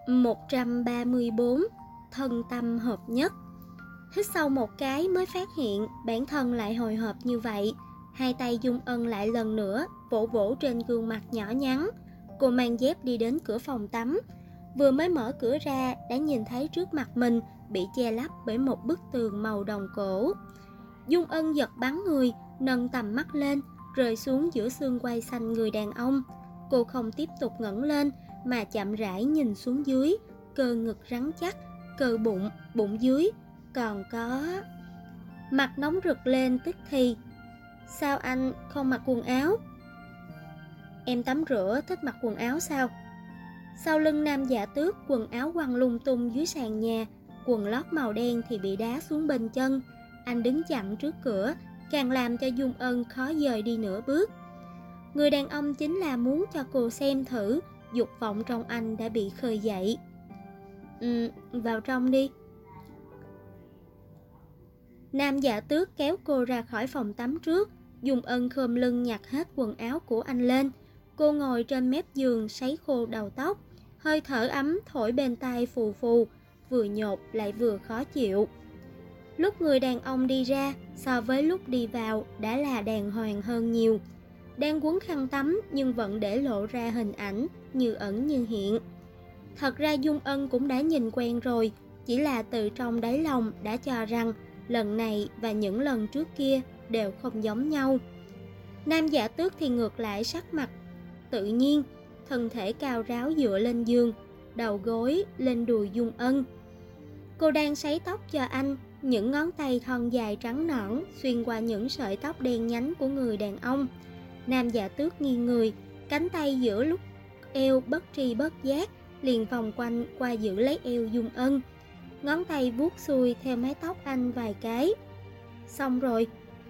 134. Thân tâm hợp nhất. Hít sâu một cái mới phát hiện bản thân lại hồi hộp như vậy. Hai tay Dung Ân lại lần nữa vỗ vỗ trên gương mặt nhỏ nhắn. Cô mang dép đi đến cửa phòng tắm. Vừa mới mở cửa ra đã nhìn thấy trước mặt mình bị che lấp bởi một bức tường màu đồng cổ. Dung Ân giật bắn người, nâng tầm mắt lên, rơi xuống giữa xương quai xanh người đàn ông. Cô không tiếp tục ngẩng lên mà chậm rãi nhìn xuống dưới, cơ ngực rắn chắc, cơ bụng, bụng dưới, còn có... Mặt nóng rực lên tức thì. Sao anh không mặc quần áo? Em tắm rửa thích mặc quần áo sao? Sau lưng Nam Dạ Tước, quần áo quăng lung tung dưới sàn nhà, quần lót màu đen thì bị đá xuống bên chân. Anh đứng chặn trước cửa, càng làm cho Dung Ân khó dời đi nửa bước. Người đàn ông chính là muốn cho cô xem thử, dục vọng trong anh đã bị khơi dậy. Vào trong đi. Nam Dạ Tước kéo cô ra khỏi phòng tắm trước. Dung Ân khom lưng nhặt hết quần áo của anh lên. Cô ngồi trên mép giường sấy khô đầu tóc. Hơi thở ấm thổi bên tai phù phù, vừa nhột lại vừa khó chịu. Lúc người đàn ông đi ra so với lúc đi vào đã là đàng hoàng hơn nhiều. Đang quấn khăn tắm nhưng vẫn để lộ ra hình ảnh như ẩn như hiện. Thật ra Dung Ân cũng đã nhìn quen rồi, chỉ là từ trong đáy lòng đã cho rằng lần này và những lần trước kia đều không giống nhau. Nam Dạ Tước thì ngược lại sắc mặt tự nhiên, thân thể cao ráo dựa lên giường, đầu gối lên đùi Dung Ân. Cô đang sấy tóc cho anh, những ngón tay thon dài trắng nõn xuyên qua những sợi tóc đen nhánh của người đàn ông. Nam Dạ Tước nghiêng người, cánh tay giữa lúc eo bất tri bất giác liền vòng quanh qua giữ lấy eo Dung Ân. Ngón tay vuốt xuôi theo mái tóc anh vài cái. Xong rồi.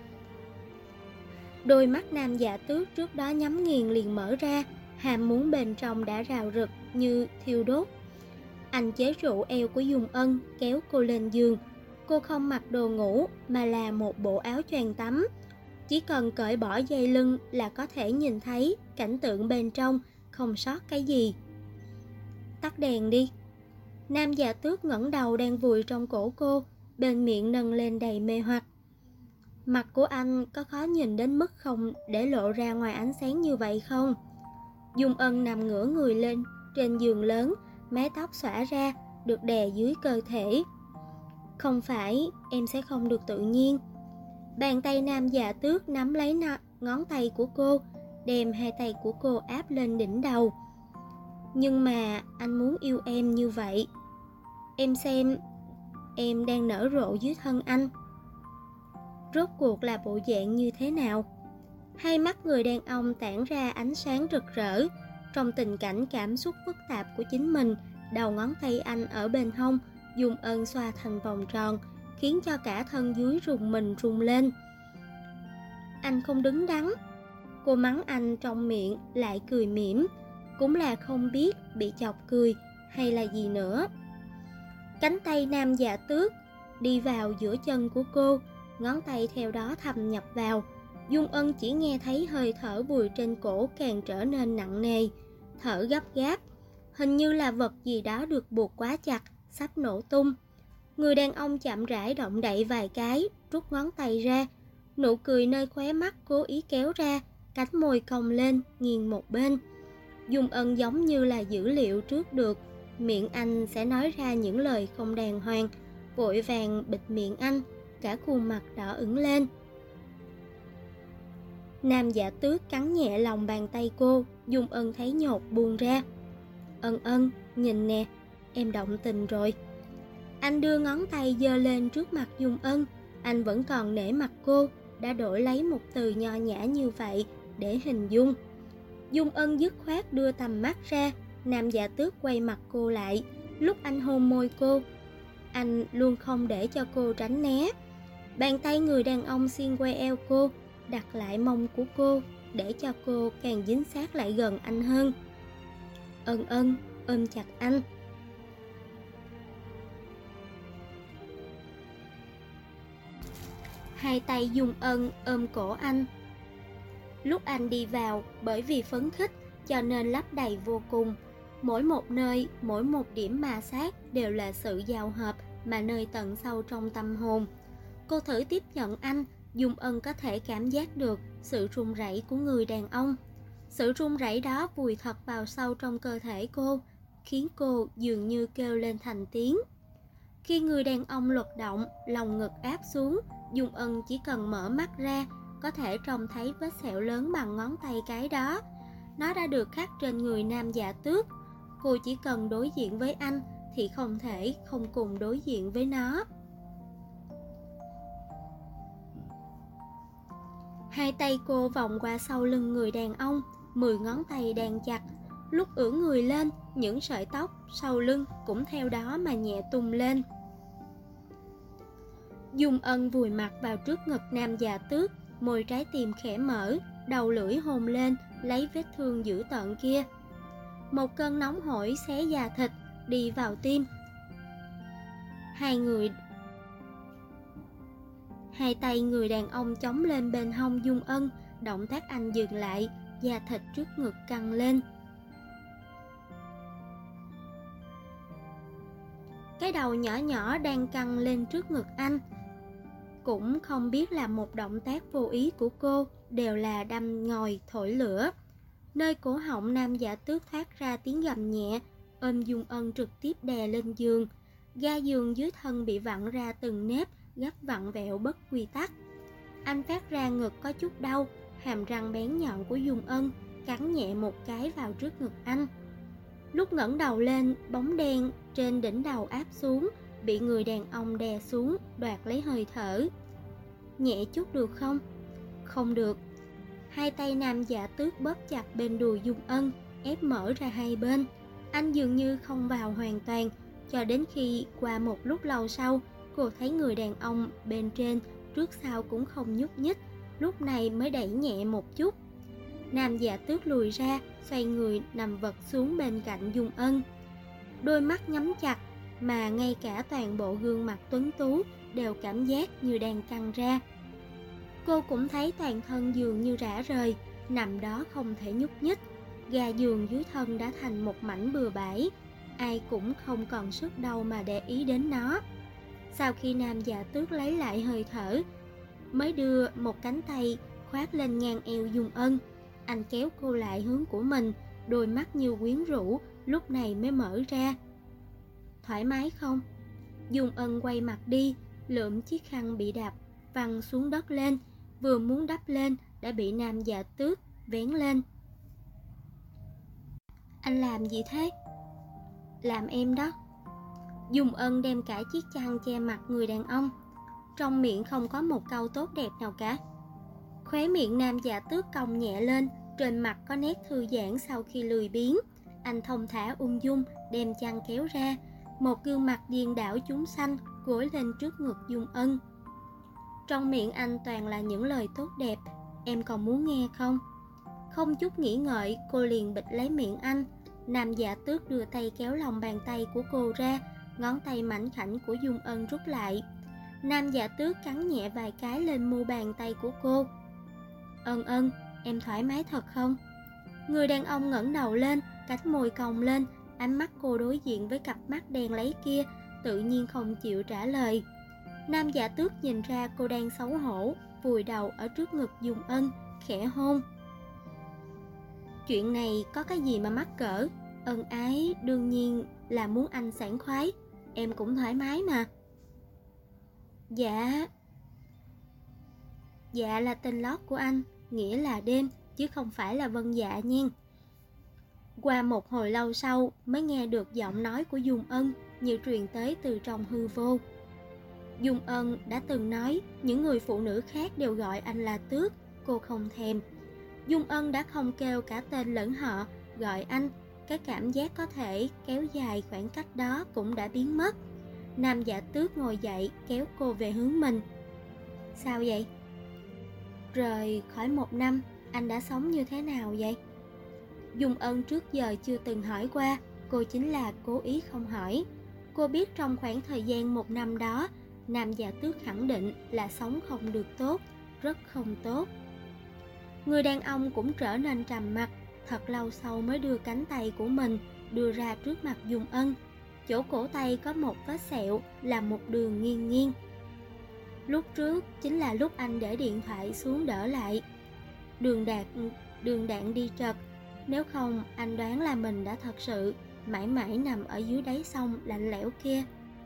Đôi mắt Nam Dạ Tước trước đó nhắm nghiền liền mở ra, hàm muốn bên trong đã rào rực như thiêu đốt. Anh chế trụ eo của Dung Ân, kéo cô lên giường. Cô không mặc đồ ngủ mà là một bộ áo choàng tắm. Chỉ cần cởi bỏ dây lưng là có thể nhìn thấy cảnh tượng bên trong, không sót cái gì. Tắt đèn đi. Nam Dạ Tước ngẩng đầu đang vùi trong cổ cô, bên miệng nâng lên đầy mê hoặc. Mặt của anh có khó nhìn đến mức không để lộ ra ngoài ánh sáng như vậy không? Dung Ân nằm ngửa người lên trên giường lớn, mái tóc xõa ra, được đè dưới cơ thể. Không phải, em sẽ không được tự nhiên. Bàn tay Nam Dạ Tước nắm lấy ngón tay của cô, đem hai tay của cô áp lên đỉnh đầu. Nhưng mà anh muốn yêu em như vậy. Em xem, em đang nở rộ dưới thân anh. Rốt cuộc là bộ dạng như thế nào? Hai mắt người đàn ông tản ra ánh sáng rực rỡ. Trong tình cảnh cảm xúc phức tạp của chính mình, đầu ngón tay anh ở bên hông, Dung Ân xoa thành vòng tròn, khiến cho cả thân dưới rùng mình rung lên. Anh không đứng đắn. Cô mắng anh trong miệng lại cười mỉm, cũng là không biết bị chọc cười hay là gì nữa. Cánh tay Nam Dạ Tước đi vào giữa chân của cô, ngón tay theo đó thâm nhập vào. Dung Ân chỉ nghe thấy hơi thở vùi trên cổ càng trở nên nặng nề, thở gấp gáp, hình như là vật gì đó được buộc quá chặt, sắp nổ tung. Người đàn ông chậm rãi động đậy vài cái, rút ngón tay ra, nụ cười nơi khóe mắt cố ý kéo ra, cánh môi cong lên, nghiêng một bên. Dung Ân giống như là dữ liệu trước được, miệng anh sẽ nói ra những lời không đàng hoàng, vội vàng bịt miệng anh, cả khuôn mặt đỏ ửng lên. Nam Dạ Tước cắn nhẹ lòng bàn tay cô, Dung Ân thấy nhột buông ra. Ân, nhìn nè, em động tình rồi. Anh đưa ngón tay giơ lên trước mặt Dung Ân, anh vẫn còn nể mặt cô, đã đổi lấy một từ nho nhã như vậy để hình dung. Dung Ân dứt khoát đưa tầm mắt ra, Nam Dạ Tước quay mặt cô lại, lúc anh hôn môi cô, anh luôn không để cho cô tránh né. Bàn tay người đàn ông xiên qua eo cô, đặt lại mông của cô, để cho cô càng dính sát lại gần anh hơn. Ân, ôm chặt anh. Hai tay Dung Ân ôm cổ anh. Lúc anh đi vào, bởi vì phấn khích cho nên lấp đầy vô cùng. Mỗi một nơi, mỗi một điểm ma sát đều là sự giao hợp mà nơi tận sâu trong tâm hồn. Cô thử tiếp nhận anh, Dung Ân có thể cảm giác được sự run rẩy của người đàn ông. Sự run rẩy đó vùi thật vào sâu trong cơ thể cô, khiến cô dường như kêu lên thành tiếng. Khi người đàn ông luật động, lòng ngực áp xuống, Dung Ân chỉ cần mở mắt ra, có thể trông thấy vết sẹo lớn bằng ngón tay cái đó. Nó đã được khắc trên người nam dạ tước. Cô chỉ cần đối diện với anh thì không thể không cùng đối diện với nó. Hai tay cô vòng qua sau lưng người đàn ông, 10 ngón tay đan chặt. Lúc ưỡn người lên, những sợi tóc sau lưng cũng theo đó mà nhẹ tung lên. Dung Ân vùi mặt vào trước ngực nam dạ tước, môi trái tim khẽ mở, đầu lưỡi hôn lên, lấy vết thương dữ tợn kia. Một cơn nóng hổi xé da thịt, đi vào tim. Hai tay người đàn ông chống lên bên hông Dung Ân, động tác anh dừng lại, da thịt trước ngực căng lên. Cái đầu nhỏ nhỏ đang căng lên trước ngực anh. Cũng không biết là một động tác vô ý của cô, đều là đâm ngòi thổi lửa. Nơi cổ họng nam dạ tước thoát ra tiếng gầm nhẹ, ôm Dung Ân trực tiếp đè lên giường. Ga giường dưới thân bị vặn ra từng nếp, gấp vặn vẹo bất quy tắc. Anh phát ra ngực có chút đau, hàm răng bén nhọn của Dung Ân cắn nhẹ một cái vào trước ngực anh. Lúc ngẩng đầu lên, bóng đen trên đỉnh đầu áp xuống, bị người đàn ông đè xuống, đoạt lấy hơi thở. Nhẹ chút được không? Không được. Hai tay nam dạ tước bóp chặt bên đùi Dung Ân, ép mở ra hai bên. Anh dường như không vào hoàn toàn, cho đến khi qua một lúc lâu sau, cô thấy người đàn ông bên trên trước sau cũng không nhúc nhích, lúc này mới đẩy nhẹ một chút. Nam dạ tước lùi ra, xoay người nằm vật xuống bên cạnh Dung Ân. Đôi mắt nhắm chặt, mà ngay cả toàn bộ gương mặt tuấn tú đều cảm giác như đang căng ra. Cô cũng thấy toàn thân dường như rã rời, nằm đó không thể nhúc nhích. Ga giường dưới thân đã thành một mảnh bừa bãi, ai cũng không còn sức đâu mà để ý đến nó. Sau khi nam dạ tước lấy lại hơi thở, mới đưa một cánh tay khoác lên ngang eo Dung Ân. Anh kéo cô lại hướng của mình, đôi mắt như quyến rũ, lúc này mới mở ra. Thoải mái không? Dung Ân quay mặt đi, lượm chiếc khăn bị đạp văng xuống đất lên, vừa muốn đắp lên đã bị nam dạ tước vén lên. Anh làm gì thế? Làm em đó. Dung Ân đem cả chiếc chăn che mặt người đàn ông, trong miệng không có một câu tốt đẹp nào cả. Khóe miệng nam dạ tước cong nhẹ lên, trên mặt có nét thư giãn sau khi lười biếng. Anh thông thả ung dung đem chăn kéo ra, một gương mặt điên đảo chúng sanh gối lên trước ngực Dung Ân. Trong miệng anh toàn là những lời tốt đẹp. Em còn muốn nghe không? Không chút nghĩ ngợi, cô liền bịt lấy miệng anh. Nam dạ tước đưa tay kéo lòng bàn tay của cô ra, ngón tay mảnh khảnh của Dung Ân rút lại. Nam dạ tước cắn nhẹ vài cái lên mu bàn tay của cô. Ân ân, em thoải mái thật không? Người đàn ông ngẩng đầu lên, cánh môi cong lên, ánh mắt cô đối diện với cặp mắt đen lấy kia, tự nhiên không chịu trả lời. Nam dạ tước nhìn ra cô đang xấu hổ, vùi đầu ở trước ngực Dung Ân, khẽ hôn. Chuyện này có cái gì mà mắc cỡ? Ân ái đương nhiên là muốn anh sảng khoái, em cũng thoải mái mà. Dạ là tên lót của anh, nghĩa là đêm, chứ không phải là Vân Dạ nha. Qua một hồi lâu sau mới nghe được giọng nói của Dung Ân như truyền tới từ trong hư vô. Dung Ân đã từng nói những người phụ nữ khác đều gọi anh là Tước, cô không thèm. Dung Ân đã không kêu cả tên lẫn họ, gọi anh, cái cảm giác có thể kéo dài khoảng cách đó cũng đã biến mất. Nam dạ Tước ngồi dậy kéo cô về hướng mình. Sao vậy? Rời khỏi 1 năm, anh đã sống như thế nào vậy? Dung Ân trước giờ chưa từng hỏi qua, cô chính là cố ý không hỏi. Cô biết trong khoảng thời gian 1 năm đó, Nam dạ Tước khẳng định là sống không được tốt, rất không tốt. Người đàn ông cũng trở nên trầm mặc, thật lâu sau mới đưa cánh tay của mình đưa ra trước mặt Dung Ân. Chỗ cổ tay có một vết sẹo là một đường nghiêng nghiêng. Lúc trước chính là lúc anh để điện thoại xuống đỡ lại. Đường đạn đi trật, nếu không anh đoán là mình đã thật sự mãi mãi nằm ở dưới đáy sông lạnh lẽo kia.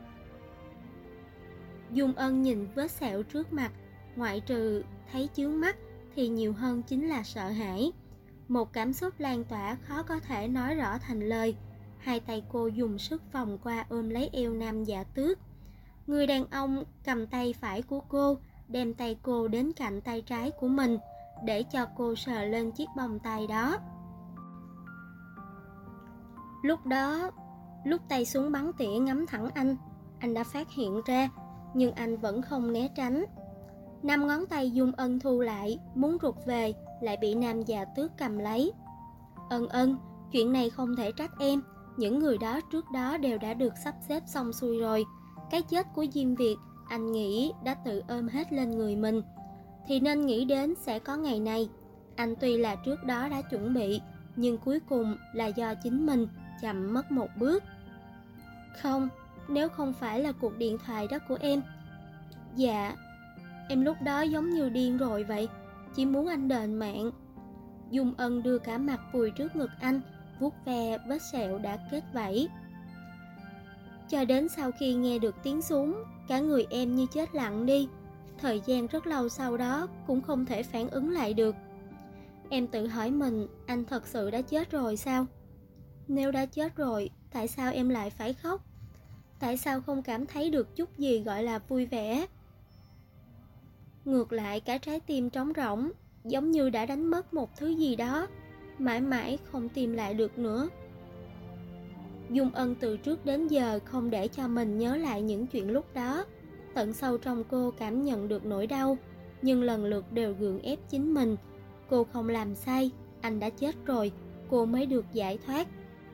Dung Ân nhìn vết sẹo trước mặt, ngoại trừ thấy chướng mắt thì nhiều hơn chính là sợ hãi. Một cảm xúc lan tỏa khó có thể nói rõ thành lời. Hai tay cô dùng sức vòng qua ôm lấy eo Nam Dạ Tước. Người đàn ông cầm tay phải của cô, đem tay cô đến cạnh tay trái của mình để cho cô sờ lên chiếc vòng tay đó. Lúc tay súng bắn tỉa ngắm thẳng anh đã phát hiện ra, nhưng anh vẫn không né tránh. 5 ngón tay Dung Ân thu lại, muốn rụt về, lại bị Nam Dạ Tước cầm lấy. Ân, chuyện này không thể trách em. Những người đó trước đó đều đã được sắp xếp xong xuôi rồi. Cái chết của Diêm Việt, anh nghĩ đã tự ôm hết lên người mình, thì nên nghĩ đến sẽ có ngày này. Anh tuy là trước đó đã chuẩn bị, nhưng cuối cùng là do chính mình chậm mất một bước. Không, nếu không phải là cuộc điện thoại đó của em. Dạ, em lúc đó giống như điên rồi vậy, chỉ muốn anh đền mạng. Dung Ân đưa cả mặt vùi trước ngực anh, vuốt ve vết sẹo đã kết vảy. Cho đến sau khi nghe được tiếng súng, cả người em như chết lặng đi. Thời gian rất lâu sau đó cũng không thể phản ứng lại được. Em tự hỏi mình, anh thật sự đã chết rồi sao? Nếu đã chết rồi, tại sao em lại phải khóc? Tại sao không cảm thấy được chút gì gọi là vui vẻ? Ngược lại cả trái tim trống rỗng, giống như đã đánh mất một thứ gì đó, mãi mãi không tìm lại được nữa. Dung Ân từ trước đến giờ không để cho mình nhớ lại những chuyện lúc đó. Tận sâu trong cô cảm nhận được nỗi đau, nhưng lần lượt đều gượng ép chính mình. Cô không làm sai, anh đã chết rồi, cô mới được giải thoát.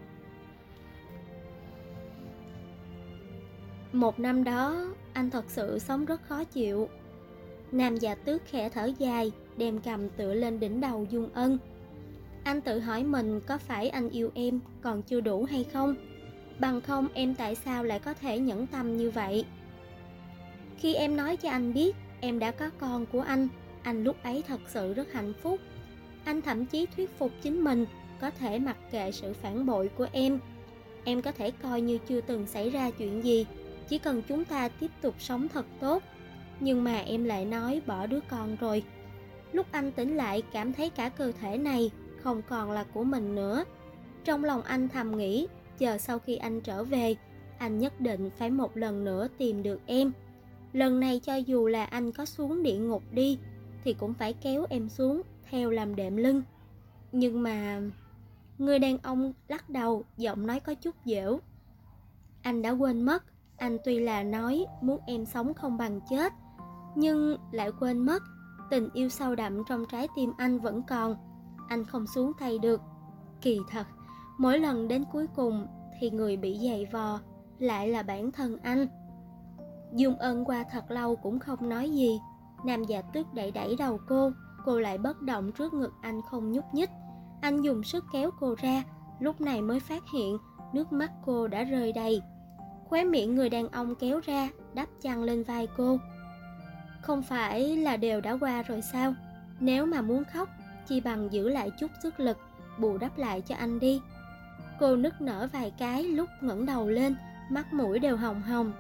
Một năm đó, anh thật sự sống rất khó chịu. Nam Dạ Tước khẽ thở dài, đem cầm tựa lên đỉnh đầu Dung Ân. Anh tự hỏi mình có phải anh yêu em còn chưa đủ hay không? Bằng không em tại sao lại có thể nhẫn tâm như vậy? Khi em nói cho anh biết em đã có con của anh lúc ấy thật sự rất hạnh phúc. Anh thậm chí thuyết phục chính mình có thể mặc kệ sự phản bội của em. Em có thể coi như chưa từng xảy ra chuyện gì, chỉ cần chúng ta tiếp tục sống thật tốt. Nhưng mà em lại nói bỏ đứa con rồi. Lúc anh tỉnh lại cảm thấy cả cơ thể này không còn là của mình nữa. Trong lòng anh thầm nghĩ, chờ sau khi anh trở về, anh nhất định phải một lần nữa tìm được em. Lần này cho dù là anh có xuống địa ngục đi, thì cũng phải kéo em xuống, theo làm đệm lưng. Nhưng mà... Người đàn ông lắc đầu, giọng nói có chút dễu. Anh đã quên mất, anh tuy là nói muốn em sống không bằng chết, nhưng lại quên mất tình yêu sâu đậm trong trái tim anh vẫn còn. Anh không xuống tay được. Kỳ thật, mỗi lần đến cuối cùng thì người bị giày vò lại là bản thân anh. Dung Ân qua thật lâu cũng không nói gì. Nam Dạ Tước đẩy đẩy đầu cô lại bất động trước ngực anh không nhúc nhích. Anh dùng sức kéo cô ra, lúc này mới phát hiện nước mắt cô đã rơi đầy. Khóe miệng người đàn ông kéo ra, đắp chăn lên vai cô. Không phải là đều đã qua rồi sao? Nếu mà muốn khóc, chi bằng giữ lại chút sức lực, bù đắp lại cho anh đi. Cô nức nở vài cái lúc ngẩng đầu lên, mắt mũi đều hồng hồng.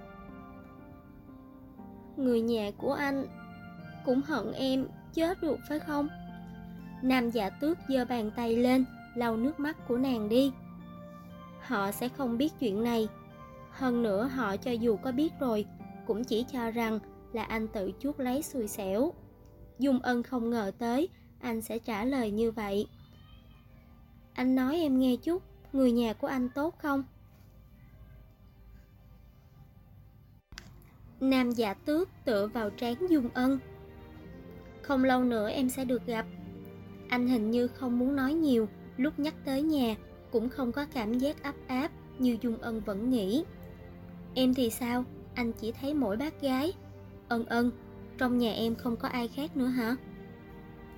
Người nhà của anh cũng hận em chết được phải không? Nam Dạ Tước giơ bàn tay lên, lau nước mắt của nàng đi. Họ sẽ không biết chuyện này. Hơn nữa họ cho dù có biết rồi, cũng chỉ cho rằng là anh tự chuốc lấy xui xẻo. Dung Ân không ngờ tới anh sẽ trả lời như vậy. Anh nói em nghe chút, người nhà của anh tốt không? Nam Dạ Tước tựa vào trán Dung Ân. Không lâu nữa em sẽ được gặp. Anh hình như không muốn nói nhiều, lúc nhắc tới nhà cũng không có cảm giác ấp áp như Dung Ân vẫn nghĩ. Em thì sao? Anh chỉ thấy mỗi bác gái. Ân, trong nhà em không có ai khác nữa hả?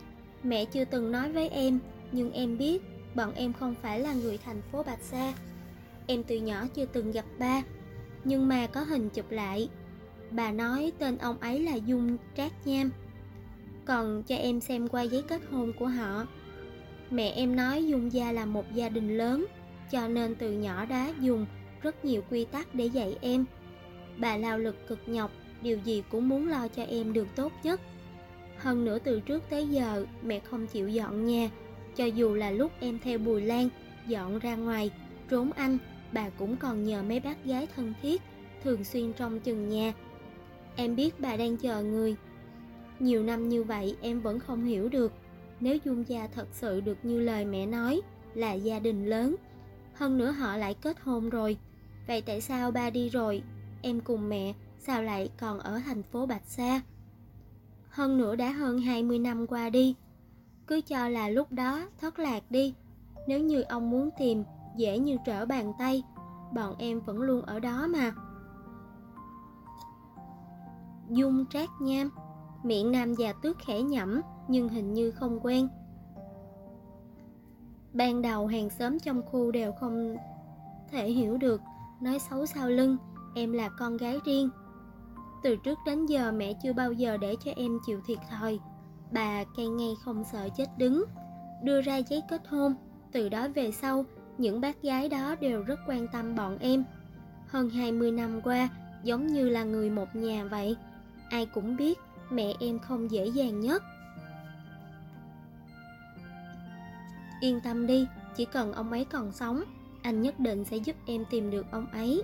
Mẹ chưa từng nói với em, nhưng em biết bọn em không phải là người thành phố Bạch Sa. em từ nhỏ chưa từng gặp ba, nhưng mà có hình chụp lại. Bà nói tên ông ấy là Dung Trác Nham, còn cho em xem qua giấy kết hôn của họ. Mẹ em nói Dung gia là một gia đình lớn, cho nên từ nhỏ đã dùng rất nhiều quy tắc để dạy em. Bà lao lực cực nhọc, điều gì cũng muốn lo cho em được tốt nhất. Hơn nữa từ trước tới giờ mẹ không chịu dọn nhà, cho dù là lúc em theo Bùi Lan dọn ra ngoài trốn anh, bà cũng còn nhờ mấy bác gái thân thiết thường xuyên trông chừng nhà. Em biết bà đang chờ người. Nhiều năm như vậy em vẫn không hiểu được, nếu Dung gia thật sự được như lời mẹ nói là gia đình lớn, hơn nữa họ lại kết hôn rồi, vậy tại sao ba đi rồi, em cùng mẹ sao lại còn ở thành phố Bạch Sa? Hơn nữa đã hơn 20 năm qua đi, cứ cho là lúc đó thất lạc đi. Nếu như ông muốn tìm, dễ như trở bàn tay, bọn em vẫn luôn ở đó mà. Dung Trác Nham, miệng nam già tước khẽ nhẩm nhưng hình như không quen. Ban đầu hàng xóm trong khu đều không thể hiểu được, nói xấu sau lưng em là con gái riêng. Từ trước đến giờ mẹ chưa bao giờ để cho em chịu thiệt thòi. Bà cay ngay không sợ chết đứng, đưa ra giấy kết hôn. Từ đó về sau, những bác gái đó đều rất quan tâm bọn em. Hơn 20 năm qua, giống như là người một nhà vậy. Ai cũng biết mẹ em không dễ dàng nhất. Yên tâm đi, chỉ cần ông ấy còn sống, anh nhất định sẽ giúp em tìm được ông ấy.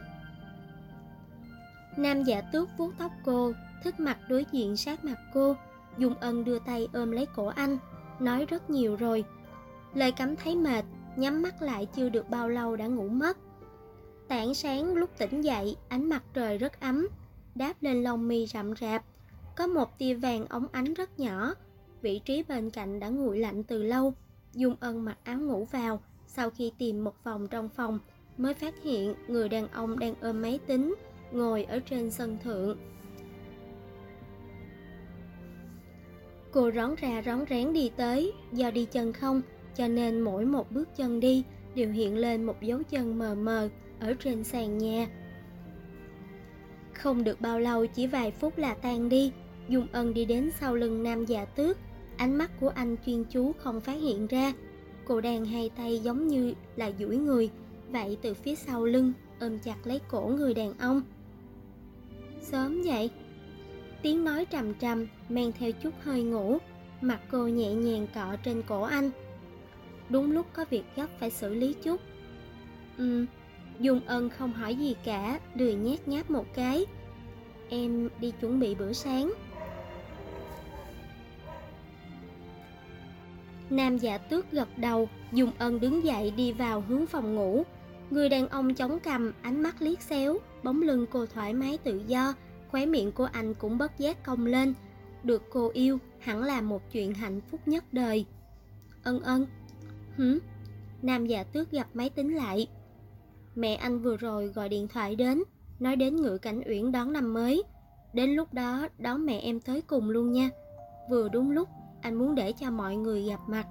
Nam Dạ Tước vuốt tóc cô, thích mặt đối diện sát mặt cô. Dung Ân đưa tay ôm lấy cổ anh, nói rất nhiều rồi. Lời cảm thấy mệt, nhắm mắt lại chưa được bao lâu đã ngủ mất. Tảng sáng lúc tỉnh dậy, ánh mặt trời rất ấm, đáp lên lông mi rậm rạp. Có một tia vàng óng ánh rất nhỏ. Vị trí bên cạnh đã nguội lạnh từ lâu. Dung Ân mặc áo ngủ vào, sau khi tìm một vòng trong phòng mới phát hiện người đàn ông đang ôm máy tính, ngồi ở trên sân thượng. Cô rón ra rón rén đi tới, do đi chân không cho nên mỗi một bước chân đi đều hiện lên một dấu chân mờ mờ ở trên sàn nhà. Không được bao lâu, chỉ vài phút là tan đi. Dung Ân đi đến sau lưng Nam Dạ Tước, ánh mắt của anh chuyên chú không phát hiện ra. Cô đang hai tay giống như là duỗi người, vậy từ phía sau lưng ôm chặt lấy cổ người đàn ông. Sớm vậy? Tiếng nói trầm trầm mang theo chút hơi ngủ. Mặt cô nhẹ nhàng cọ trên cổ anh. Đúng lúc có việc gấp phải xử lý chút. Dung Ân không hỏi gì cả, lười nhác nháp một cái. Em đi chuẩn bị bữa sáng. Nam Dạ Tước gật đầu. Dung Ân đứng dậy đi vào hướng phòng ngủ. Người đàn ông chống cằm, ánh mắt liếc xéo. Bóng lưng cô thoải mái tự do, khóe miệng của anh cũng bất giác cong lên. Được cô yêu hẳn là một chuyện hạnh phúc nhất đời. Ân. Nam Dạ Tước gặp máy tính lại. Mẹ anh vừa rồi gọi điện thoại đến, nói đến Ngự Cảnh Uyển đón năm mới. Đến lúc đó đón mẹ em tới cùng luôn nha. Vừa đúng lúc anh muốn để cho mọi người gặp mặt.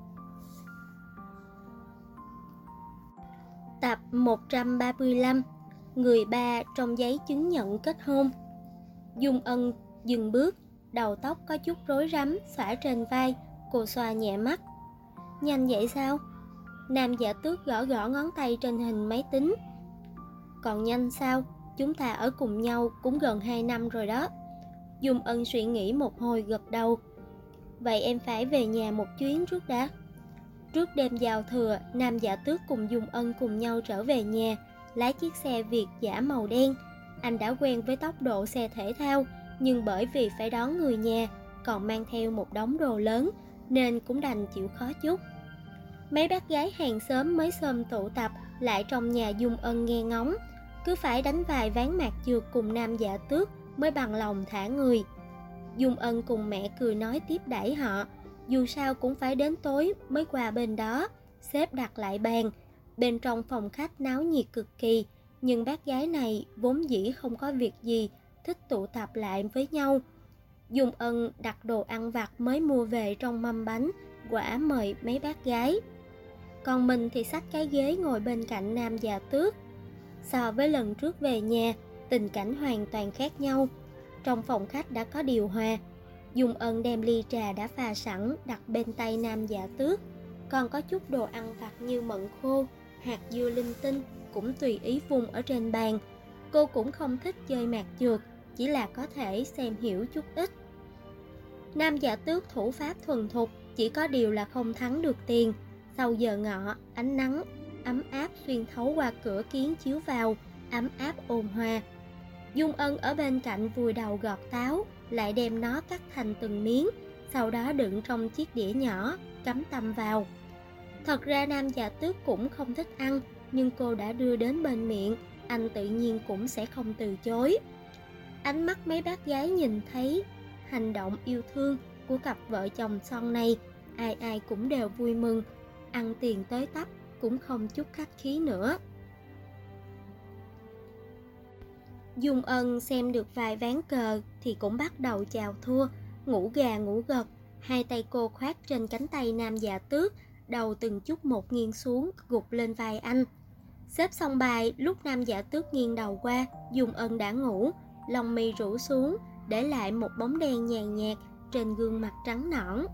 Tập 135. Người ba trong giấy chứng nhận kết hôn. Dung Ân dừng bước, đầu tóc có chút rối rắm xõa trên vai. Cô xoa nhẹ mắt. Nhanh vậy sao? Nam Dạ Tước gõ gõ ngón tay trên hình máy tính. Còn nhanh sao? Chúng ta ở cùng nhau cũng gần 2 năm rồi đó. Dung Ân suy nghĩ một hồi gật đầu. Vậy em phải về nhà một chuyến trước đã. Trước đêm giao thừa, Nam Dạ Tước cùng Dung Ân cùng nhau trở về nhà, lái chiếc xe Việt dã màu đen. Anh đã quen với tốc độ xe thể thao, nhưng bởi vì phải đón người nhà, còn mang theo một đống đồ lớn, nên cũng đành chịu khó chút. Mấy bác gái hàng xóm mới xôm tụ tập lại trong nhà Dung Ân nghe ngóng, cứ phải đánh vài ván mạc trượt cùng Nam Dạ Tước mới bằng lòng thả người. Dung Ân cùng mẹ cười nói tiếp đãi họ, dù sao cũng phải đến tối mới qua bên đó. Xếp đặt lại bàn. Bên trong phòng khách náo nhiệt cực kỳ, nhưng bác gái này vốn dĩ không có việc gì, thích tụ tập lại với nhau. Dung Ân đặt đồ ăn vặt mới mua về trong mâm bánh, quả mời mấy bác gái. Còn mình thì xách cái ghế ngồi bên cạnh Nam Dạ Tước. So với lần trước về nhà, tình cảnh hoàn toàn khác nhau. Trong phòng khách đã có điều hòa. Dung Ân đem ly trà đã pha sẵn đặt bên tay Nam Dạ Tước. Còn có chút đồ ăn vặt như mận khô, hạt dưa linh tinh cũng tùy ý vung ở trên bàn. Cô cũng không thích chơi mạt trượt, chỉ là có thể xem hiểu chút ít. Nam Dạ Tước thủ pháp thuần thục, chỉ có điều là không thắng được tiền. Sau giờ ngọ, ánh nắng ấm áp xuyên thấu qua cửa kiến chiếu vào, ấm áp ôn hòa. Dung Ân ở bên cạnh vùi đầu gọt táo, lại đem nó cắt thành từng miếng, sau đó đựng trong chiếc đĩa nhỏ, cắm tăm vào. Thật ra Nam Dạ Tước cũng không thích ăn, nhưng cô đã đưa đến bên miệng, anh tự nhiên cũng sẽ không từ chối. Ánh mắt mấy bác gái nhìn thấy hành động yêu thương của cặp vợ chồng son này, ai ai cũng đều vui mừng, ăn tiền tới tấp cũng không chút khách khí nữa. Dung Ân xem được vài ván cờ thì cũng bắt đầu chào thua, ngủ gà ngủ gật, hai tay cô khoác trên cánh tay Nam Dạ Tước, đầu từng chút một nghiêng xuống gục lên vai anh. Xếp xong bài, lúc Nam Dạ Tước nghiêng đầu qua, Dung Ân đã ngủ, lông mi rũ xuống, để lại một bóng đen nhàn nhạt trên gương mặt trắng nõn.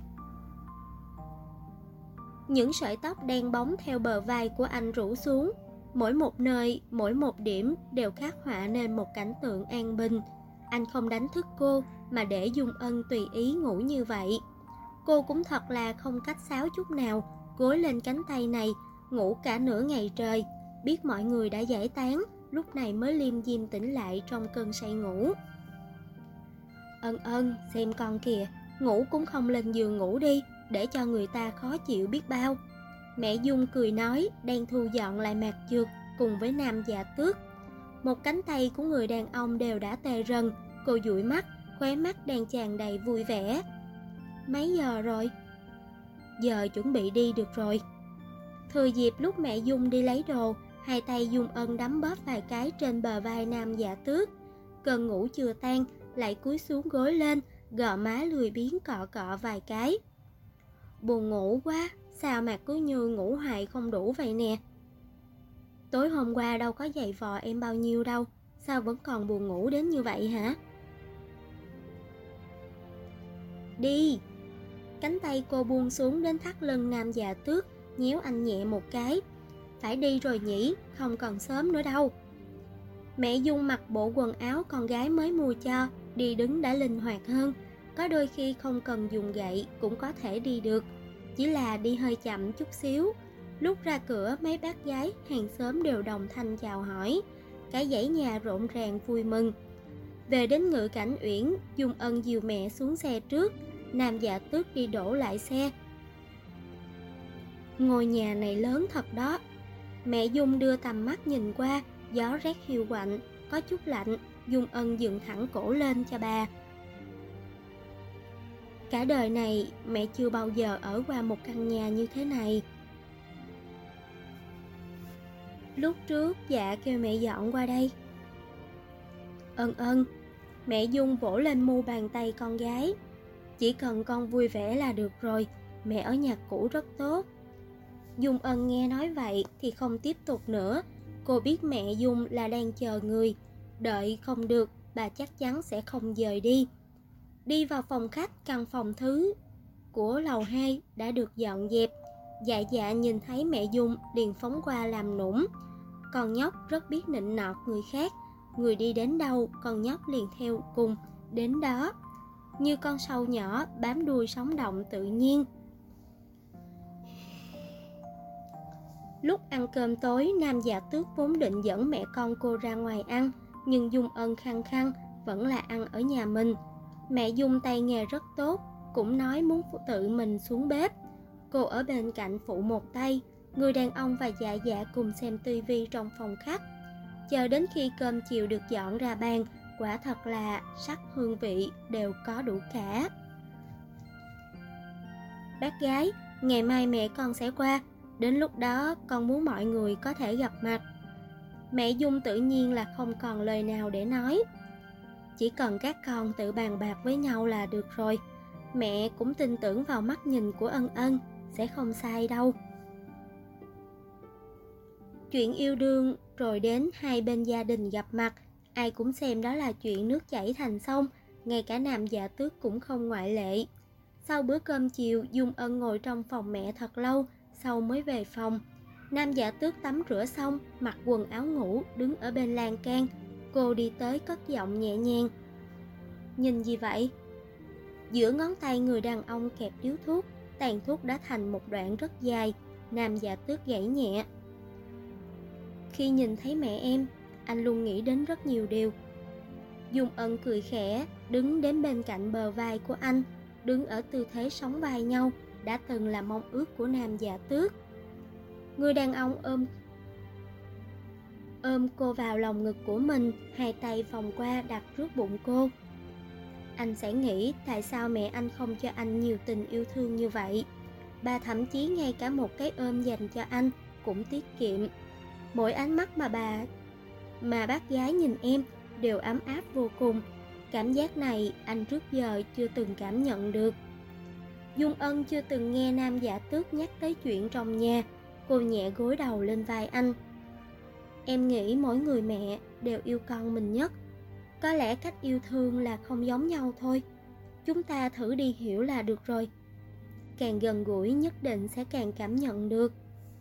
Những sợi tóc đen bóng theo bờ vai của anh rủ xuống, mỗi một nơi, mỗi một điểm đều khắc họa nên một cảnh tượng an bình. Anh không đánh thức cô mà để Dung Ân tùy ý ngủ như vậy. Cô cũng thật là không cách sáo chút nào, gối lên cánh tay này, ngủ cả nửa ngày trời. Biết mọi người đã giải tán, lúc này mới liêm diêm tỉnh lại trong cơn say ngủ. Ân Ân, xem con kìa, ngủ cũng không lên giường ngủ đi, để cho người ta khó chịu biết bao. Mẹ Dung cười nói, đang thu dọn lại mạt trượt cùng với Nam Dạ Tước. Một cánh tay của người đàn ông đều đã tê rần, cô dụi mắt, khóe mắt đang tràn đầy vui vẻ. Mấy giờ rồi? Giờ chuẩn bị đi được rồi. Thừa dịp lúc mẹ Dung đi lấy đồ, hai tay Dung Ân đấm bóp vài cái trên bờ vai Nam Dạ Tước. Cơn ngủ chưa tan, lại cúi xuống gối lên, gò má lười biếng cọ cọ vài cái. Buồn ngủ quá, sao mà cứ như ngủ hoài không đủ vậy nè. Tối hôm qua đâu có giày vò em bao nhiêu đâu, sao vẫn còn buồn ngủ đến như vậy hả? Đi! Cánh tay cô buông xuống đến thắt lưng Nam Dạ Tước, nhéo anh nhẹ một cái. Phải đi rồi nhỉ, không còn sớm nữa đâu. Mẹ Dung mặc bộ quần áo con gái mới mua cho, đi đứng đã linh hoạt hơn. Có đôi khi không cần dùng gậy cũng có thể đi được, chỉ là đi hơi chậm chút xíu. Lúc ra cửa, mấy bác gái hàng xóm đều đồng thanh chào hỏi, cả dãy nhà rộn ràng vui mừng. Về đến Ngự Cảnh Uyển, Dung Ân dìu mẹ xuống xe trước, Nam Dạ Tước đi đổ lại xe. Ngôi nhà này lớn thật đó. Mẹ Dung đưa tầm mắt nhìn qua, gió rét hiu quạnh, có chút lạnh. Dung Ân dựng thẳng cổ lên cho bà. Cả đời này mẹ chưa bao giờ ở qua một căn nhà như thế này. Lúc trước dạ kêu mẹ dọn qua đây. Ân Ân, mẹ Dung vỗ lên mu bàn tay con gái. Chỉ cần con vui vẻ là được rồi, mẹ ở nhà cũ rất tốt. Dung Ân nghe nói vậy thì không tiếp tục nữa. Cô biết mẹ Dung là đang chờ người, đợi không được bà chắc chắn sẽ không dời đi. Đi vào phòng khách, căn phòng thứ của lầu 2 đã được dọn dẹp. Dạ dạ nhìn thấy mẹ Dung liền phóng qua làm nũng. Con nhóc rất biết nịnh nọt người khác, người đi đến đâu con nhóc liền theo cùng đến đó, như con sâu nhỏ bám đuôi sống động tự nhiên. Lúc ăn cơm tối, Nam Dạ Tước vốn định dẫn mẹ con cô ra ngoài ăn, nhưng Dung Ân khăng khăng vẫn là ăn ở nhà mình. Mẹ Dung tay nghề rất tốt, cũng nói muốn tự mình xuống bếp. Cô ở bên cạnh phụ một tay, người đàn ông và dạ dạ cùng xem tivi trong phòng khách. Chờ đến khi cơm chiều được dọn ra bàn, quả thật là sắc hương vị đều có đủ cả. Bác gái, ngày mai mẹ con sẽ qua, đến lúc đó con muốn mọi người có thể gặp mặt. Mẹ Dung tự nhiên là không còn lời nào để nói. Chỉ cần các con tự bàn bạc với nhau là được rồi. Mẹ cũng tin tưởng vào mắt nhìn của Ân Ân, sẽ không sai đâu. Chuyện yêu đương rồi đến hai bên gia đình gặp mặt, ai cũng xem đó là chuyện nước chảy thành sông, ngay cả Nam Dạ Tước cũng không ngoại lệ. Sau bữa cơm chiều, Dung Ân ngồi trong phòng mẹ thật lâu, sau mới về phòng. Nam Dạ Tước tắm rửa xong, mặc quần áo ngủ, đứng ở bên lan can. Cô đi tới cất giọng nhẹ nhàng. Nhìn gì vậy? Giữa ngón tay người đàn ông kẹp điếu thuốc, tàn thuốc đã thành một đoạn rất dài. Nam Dạ Tước gãy nhẹ. Khi nhìn thấy mẹ em, anh luôn nghĩ đến rất nhiều điều. Dung Ân cười khẽ, đứng đến bên cạnh bờ vai của anh, đứng ở tư thế sóng vai nhau, đã từng là mong ước của Nam Dạ Tước. Người đàn ông ôm cô vào lòng ngực của mình, hai tay vòng qua đặt trước bụng cô. Anh sẽ nghĩ tại sao mẹ anh không cho anh nhiều tình yêu thương như vậy. Bà thậm chí ngay cả một cái ôm dành cho anh cũng tiết kiệm. Mỗi ánh mắt mà bác gái nhìn em đều ấm áp vô cùng. Cảm giác này anh trước giờ chưa từng cảm nhận được. Dung Ân chưa từng nghe Nam Dạ Tước nhắc tới chuyện trong nhà. Cô nhẹ gối đầu lên vai anh. Em nghĩ mỗi người mẹ đều yêu con mình nhất. Có lẽ cách yêu thương là không giống nhau thôi. Chúng ta thử đi hiểu là được rồi. Càng gần gũi nhất định sẽ càng cảm nhận được.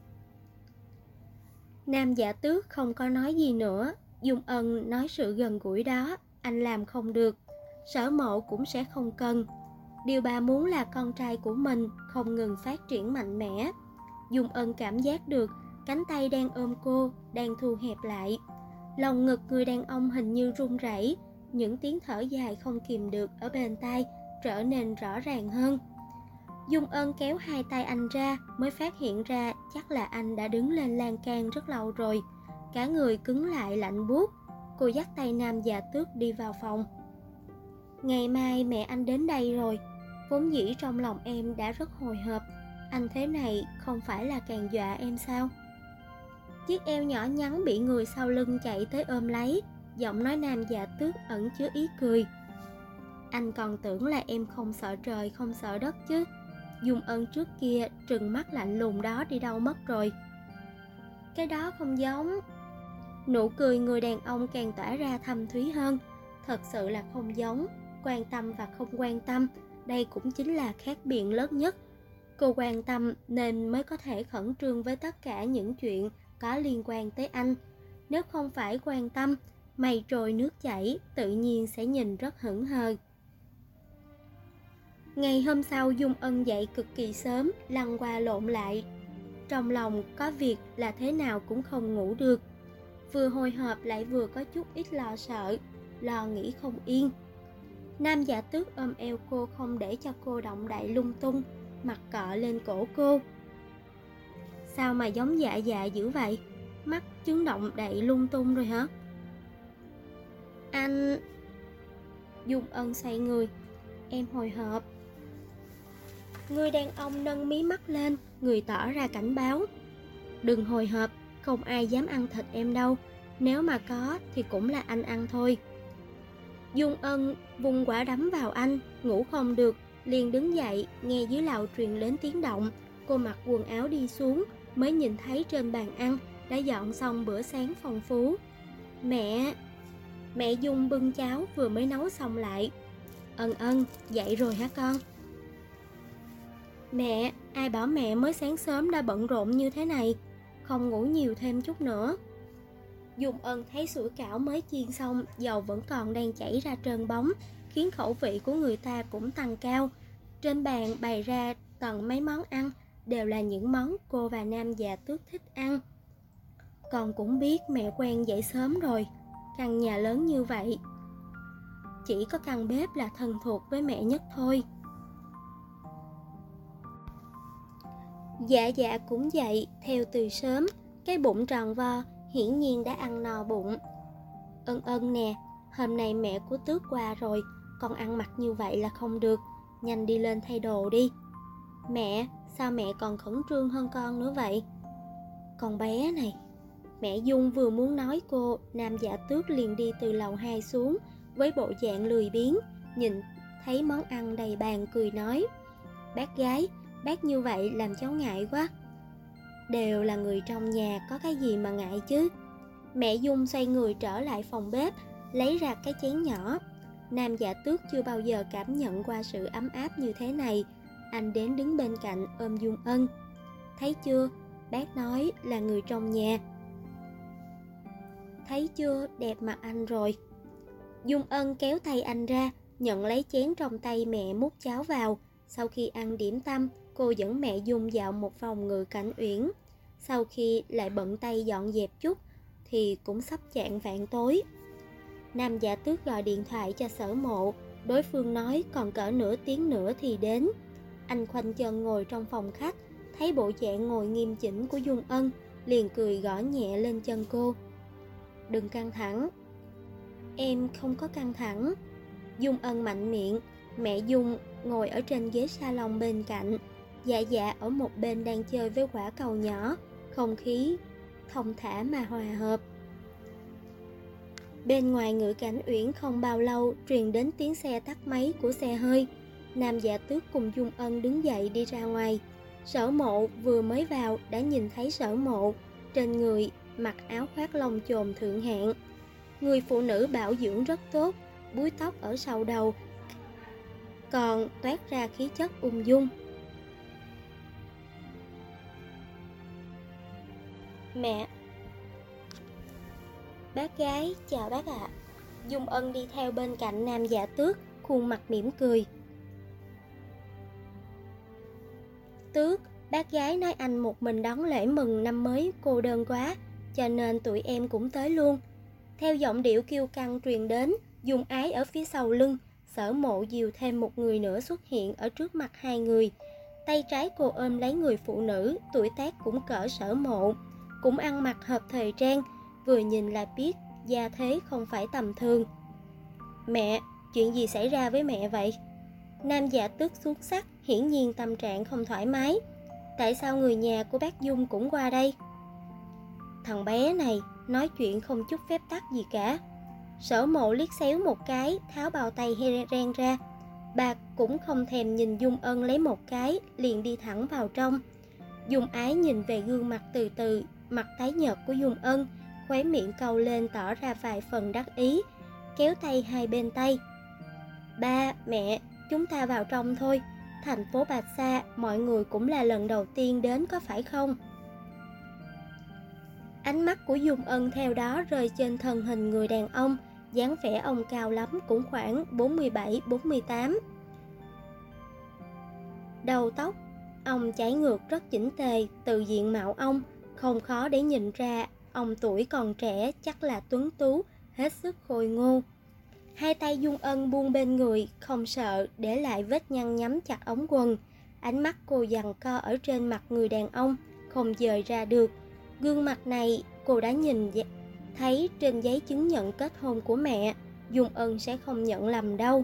Nam Dạ Tước không có nói gì nữa. Dung Ân nói sự gần gũi đó anh làm không được, Sở Mộ cũng sẽ không cần. Điều bà muốn là con trai của mình không ngừng phát triển mạnh mẽ. Dung Ân cảm giác được cánh tay đang ôm cô đang thu hẹp lại. Lòng ngực người đàn ông hình như run rẩy, những tiếng thở dài không kìm được ở bên tai trở nên rõ ràng hơn. Dung Ân kéo hai tay anh ra mới phát hiện ra chắc là anh đã đứng lên lan can rất lâu rồi. Cả người cứng lại lạnh buốt. Cô dắt tay Nam Dạ Tước đi vào phòng. Ngày mai mẹ anh đến đây rồi. Vốn dĩ trong lòng em đã rất hồi hộp. Anh thế này không phải là càng dọa em sao? Chiếc eo nhỏ nhắn bị người sau lưng chạy tới ôm lấy. Giọng nói Nam Dạ Tước ẩn chứa ý cười. Anh còn tưởng là em không sợ trời không sợ đất chứ. Dung Ân trước kia trừng mắt lạnh lùng đó đi đâu mất rồi? Cái đó không giống. Nụ cười người đàn ông càng tỏa ra thâm thúy hơn. Thật sự là không giống. Quan tâm và không quan tâm, đây cũng chính là khác biệt lớn nhất. Cô quan tâm nên mới có thể khẩn trương với tất cả những chuyện có liên quan tới anh. Nếu không phải quan tâm, mây trôi nước chảy, tự nhiên sẽ nhìn rất hững hờ. Ngày hôm sau, Dung Ân dậy cực kỳ sớm, lăn qua lộn lại. Trong lòng có việc là thế nào cũng không ngủ được. Vừa hồi hộp lại vừa có chút ít lo sợ, lo nghĩ không yên. Nam Dạ Tước ôm eo cô không để cho cô động đậy lung tung, mặt cọ lên cổ cô. Sao mà giống dạ dạ dữ vậy? Mắt chứng động đậy lung tung rồi hả? Anh... Dung Ân xoay người. Em hồi hộp. Người đàn ông nâng mí mắt lên, người tỏ ra cảnh báo. Đừng hồi hộp, không ai dám ăn thịt em đâu. Nếu mà có thì cũng là anh ăn thôi. Dung Ân vung quả đấm vào anh, ngủ không được, liền đứng dậy, nghe dưới lầu truyền đến tiếng động. Cô mặc quần áo đi xuống, mới nhìn thấy trên bàn ăn đã dọn xong bữa sáng phong phú. Mẹ Dung bưng cháo vừa mới nấu xong lại. Ân, dậy rồi hả con? Mẹ, ai bảo mẹ mới sáng sớm đã bận rộn như thế này, không ngủ nhiều thêm chút nữa. Dung Ân thấy sủi cảo mới chiên xong, dầu vẫn còn đang chảy ra trơn bóng, khiến khẩu vị của người ta cũng tăng cao. Trên bàn bày ra tận mấy món ăn, đều là những món cô và Nam Dạ Tước thích ăn. Con cũng biết mẹ quen dậy sớm rồi, căn nhà lớn như vậy, chỉ có căn bếp là thân thuộc với mẹ nhất thôi. Dạ dạ cũng dậy, theo từ sớm, cái bụng tròn vo, hiển nhiên đã ăn no bụng. Ân nè, hôm nay mẹ của Tước qua rồi, con ăn mặc như vậy là không được, nhanh đi lên thay đồ đi. Mẹ, sao mẹ còn khẩn trương hơn con nữa vậy? Con bé này. Mẹ Dung vừa muốn nói cô, Nam Dạ Tước liền đi từ lầu 2 xuống, với bộ dạng lười biếng, nhìn thấy món ăn đầy bàn cười nói. Bác gái, bác như vậy làm cháu ngại quá. đều là người trong nhà, có cái gì mà ngại chứ. Mẹ Dung xoay người trở lại phòng bếp, lấy ra cái chén nhỏ. Nam Dạ Tước chưa bao giờ cảm nhận qua sự ấm áp như thế này. Anh đến đứng bên cạnh ôm Dung Ân. Thấy chưa, bác nói là người trong nhà. Thấy chưa, đẹp mặt anh rồi. Dung Ân kéo tay anh ra, nhận lấy chén trong tay mẹ múc cháo vào. Sau khi ăn điểm tâm, cô dẫn mẹ Dung dạo một vòng Ngự Cảnh Uyển. Sau khi lại bận tay dọn dẹp chút, thì cũng sắp chạng vạng tối. Nam Dạ Tước gọi điện thoại cho Sở Mộ, đối phương nói còn cỡ nửa tiếng nữa thì đến. Anh khoanh chân ngồi trong phòng khách, thấy bộ dạng ngồi nghiêm chỉnh của Dung Ân, liền cười gõ nhẹ lên chân cô. Đừng căng thẳng. Em không có căng thẳng. Dung Ân mạnh miệng. Mẹ Dung ngồi ở trên ghế salon bên cạnh, Dạ Dạ ở một bên đang chơi với quả cầu nhỏ, không khí thông thả mà hòa hợp. Bên ngoài Ngự Cảnh Uyển không bao lâu truyền đến tiếng xe tắt máy của xe hơi. Nam Dạ Tước cùng Dung Ân đứng dậy đi ra ngoài. Sở Mộ vừa mới vào đã nhìn thấy Sở Mộ, trên người mặc áo khoác lông chồn thượng hạng. Người phụ nữ bảo dưỡng rất tốt, búi tóc ở sau đầu còn toát ra khí chất ung dung. Mẹ. Bác gái, chào bác ạ. Dung Ân đi theo bên cạnh Nam Dạ Tước, khuôn mặt mỉm cười. Tước, bác gái nói anh một mình đón lễ mừng năm mới cô đơn quá, cho nên tụi em cũng tới luôn. Theo giọng điệu kiêu căng truyền đến, Dung Ái ở phía sau lưng, Sở Mộ dìu thêm một người nữa xuất hiện ở trước mặt hai người. Tay trái cô ôm lấy người phụ nữ, tuổi tác cũng cỡ Sở Mộ, cũng ăn mặc hợp thời trang, vừa nhìn là biết gia thế không phải tầm thường. Mẹ, chuyện gì xảy ra với mẹ vậy? Nam Dạ Tước xuống sắc, hiển nhiên tâm trạng không thoải mái. Tại sao người nhà của bác Dung cũng qua đây? Thằng bé này nói chuyện không chút phép tắc gì cả. Sở Mộ liếc xéo một cái, tháo bao tay ren ra. Bà cũng không thèm nhìn Dung Ân lấy một cái, liền đi thẳng vào trong. Dung Ái nhìn về gương mặt từ từ, mặt tái nhợt của Dung Ân, khóe miệng cau lên tỏ ra vài phần đắc ý, kéo tay hai bên tay. Ba, mẹ, chúng ta vào trong thôi. Thành phố Bạch Sa, mọi người cũng là lần đầu tiên đến có phải không? Ánh mắt của Dung Ân theo đó rơi trên thân hình người đàn ông, dáng vẻ ông cao lắm cũng khoảng 47-48. Đầu tóc ông chải ngược rất chỉnh tề, từ diện mạo ông không khó để nhìn ra ông tuổi còn trẻ, chắc là tuấn tú, hết sức khôi ngô. Hai tay Dung Ân buông bên người, không sợ để lại vết nhăn nhắm chặt ống quần. Ánh mắt cô giằng co ở trên mặt người đàn ông, không dời ra được. Gương mặt này cô đã nhìn thấy trên giấy chứng nhận kết hôn của mẹ, Dung Ân sẽ không nhận lầm đâu.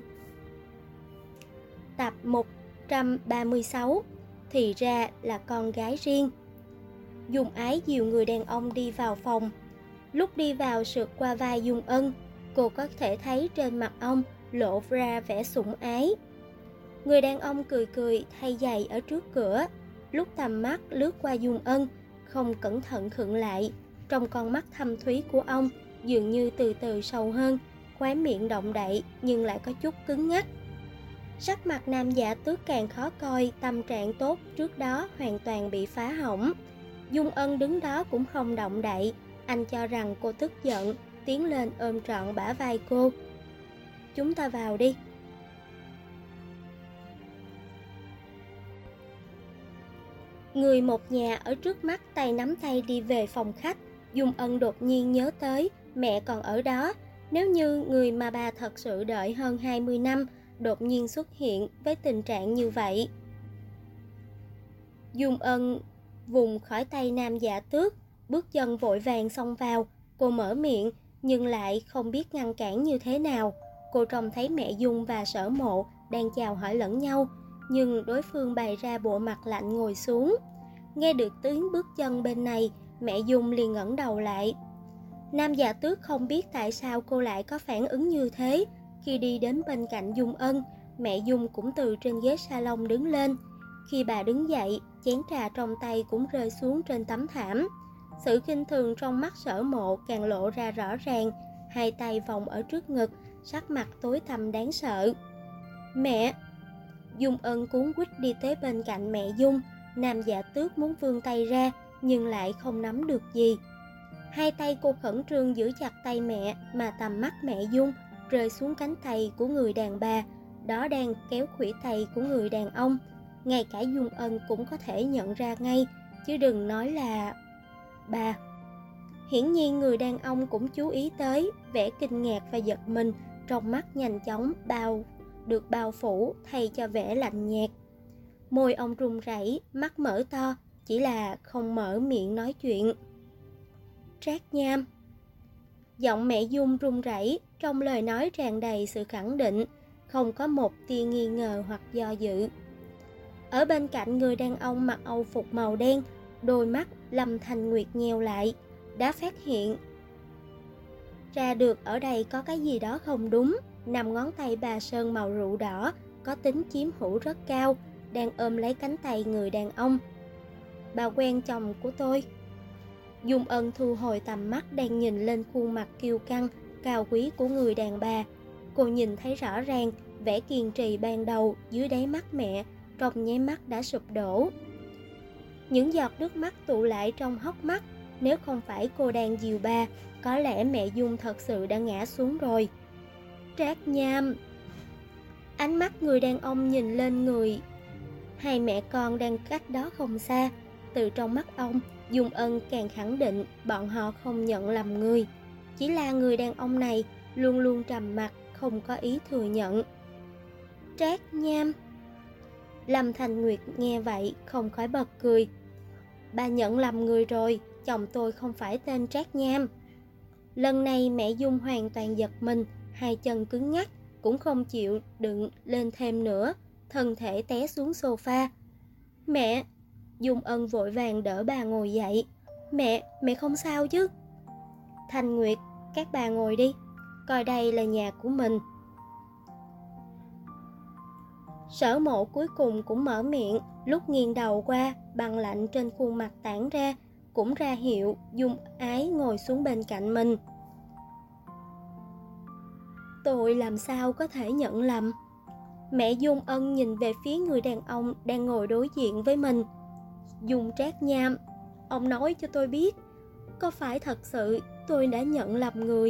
Tập 136. Thì ra là con gái riêng. Dung Ái dìu người đàn ông đi vào phòng. Lúc đi vào sượt qua vai Dung Ân, cô có thể thấy trên mặt ông lộ ra vẻ sủng ái. Người đàn ông cười cười thay giày ở trước cửa. Lúc tầm mắt lướt qua Dung Ân, không cẩn thận khựng lại. Trong con mắt thâm thúy của ông dường như từ từ sâu hơn, khóe miệng động đậy nhưng lại có chút cứng ngắc. Sắc mặt Nam Dạ Tước càng khó coi, tâm trạng tốt trước đó hoàn toàn bị phá hỏng. Dung Ân đứng đó cũng không động đậy, anh cho rằng cô tức giận, tiến lên ôm trọn bả vai cô. Chúng ta vào đi. Người một nhà ở trước mắt tay nắm tay đi về phòng khách. Dung Ân đột nhiên nhớ tới mẹ còn ở đó. Nếu như người mà bà thật sự đợi hơn 20 năm đột nhiên xuất hiện với tình trạng như vậy. Dung Ân vùng khỏi tay Nam Dạ Tước, bước chân vội vàng xông vào. Cô mở miệng nhưng lại không biết ngăn cản như thế nào. Cô trông thấy mẹ Dung và Sở Mộ đang chào hỏi lẫn nhau, nhưng đối phương bày ra bộ mặt lạnh ngồi xuống. Nghe được tiếng bước chân bên này, mẹ Dung liền ngẩng đầu lại. Nam Dạ Tước không biết tại sao cô lại có phản ứng như thế. Khi đi đến bên cạnh Dung Ân, mẹ Dung cũng từ trên ghế salon đứng lên. Khi bà đứng dậy, chén trà trong tay cũng rơi xuống trên tấm thảm. Sự khinh thường trong mắt Sở Mộ càng lộ ra rõ ràng, hai tay vòng ở trước ngực, sắc mặt tối tăm đáng sợ. Mẹ! Dung Ân cuống quýt đi tới bên cạnh mẹ Dung. Nam Dạ Tước muốn vươn tay ra, nhưng lại không nắm được gì. Hai tay cô khẩn trương giữ chặt tay mẹ, mà tầm mắt mẹ Dung rơi xuống cánh tay của người đàn bà, đó đang kéo khuỷu tay của người đàn ông. Ngay cả Dung Ân cũng có thể nhận ra ngay, chứ đừng nói là bà. Hiển nhiên người đàn ông cũng chú ý tới, vẻ kinh ngạc và giật mình trong mắt nhanh chóng được bao phủ thay cho vẻ lạnh nhạt. Môi ông run rẩy, mắt mở to, chỉ là không mở miệng nói chuyện. Trác Nham. Giọng mẹ Dung run rẩy, trong lời nói tràn đầy sự khẳng định, không có một tia nghi ngờ hoặc do dự. Ở bên cạnh người đàn ông mặc âu phục màu đen, đôi mắt Lâm Thanh Nguyệt nheo lại, đã phát hiện ra được ở đây có cái gì đó không đúng. 5 ngón tay bà sơn màu rượu đỏ có tính chiếm hữu rất cao, đang ôm lấy cánh tay người đàn ông. Bà quen chồng của tôi. Dung Ân thu hồi tầm mắt đang nhìn lên khuôn mặt kiêu căng, cao quý của người đàn bà. Cô nhìn thấy rõ ràng vẻ kiên trì ban đầu dưới đáy mắt mẹ, trong nháy mắt đã sụp đổ. Những giọt nước mắt tụ lại trong hốc mắt, nếu không phải cô đang dìu bà, có lẽ mẹ Dung thật sự đã ngã xuống rồi. Trác Nham. Ánh mắt người đàn ông nhìn lên người hai mẹ con đang cách đó không xa. Từ trong mắt ông, Dung Ân càng khẳng định bọn họ không nhận lầm người. Chỉ là người đàn ông này luôn luôn trầm mặc, không có ý thừa nhận. Trác Nham. Lâm Thanh Nguyệt nghe vậy không khỏi bật cười. Bà nhận lầm người rồi, chồng tôi không phải tên Trác Nham. Lần này mẹ Dung hoàn toàn giật mình, hai chân cứng ngắc, cũng không chịu đựng lên thêm nữa, thân thể té xuống sofa. Mẹ! Dung Ân vội vàng đỡ bà ngồi dậy. Mẹ không sao chứ? Thanh Nguyệt, các bà ngồi đi, coi đây là nhà của mình. Sở Mộ cuối cùng cũng mở miệng, lúc nghiêng đầu qua, băng lạnh trên khuôn mặt tản ra, cũng ra hiệu Dung Ái ngồi xuống bên cạnh mình. Tôi làm sao có thể nhận lầm? Mẹ Dung Ân nhìn về phía người đàn ông đang ngồi đối diện với mình. Dung Trác Nham, ông nói cho tôi biết, có phải thật sự tôi đã nhận lầm người?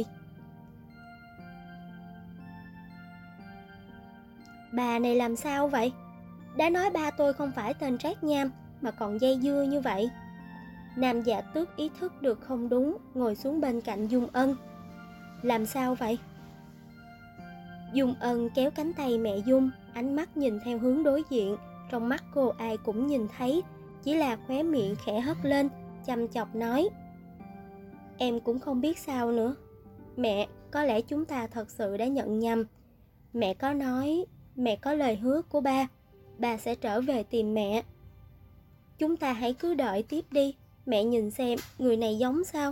Bà này làm sao vậy? Đã nói ba tôi không phải tên Trác Nham mà còn dây dưa như vậy. Nam Dạ Tước ý thức được không đúng, ngồi xuống bên cạnh Dung Ân. Làm sao vậy? Dung Ân kéo cánh tay mẹ Dung, ánh mắt nhìn theo hướng đối diện. Trong mắt cô ai cũng nhìn thấy, chỉ là khóe miệng khẽ hất lên, chăm chọc nói. Em cũng không biết sao nữa. Mẹ, có lẽ chúng ta thật sự đã nhận nhầm. Mẹ có nói, mẹ có lời hứa của ba sẽ trở về tìm mẹ. Chúng ta hãy cứ đợi tiếp đi, mẹ nhìn xem người này giống sao.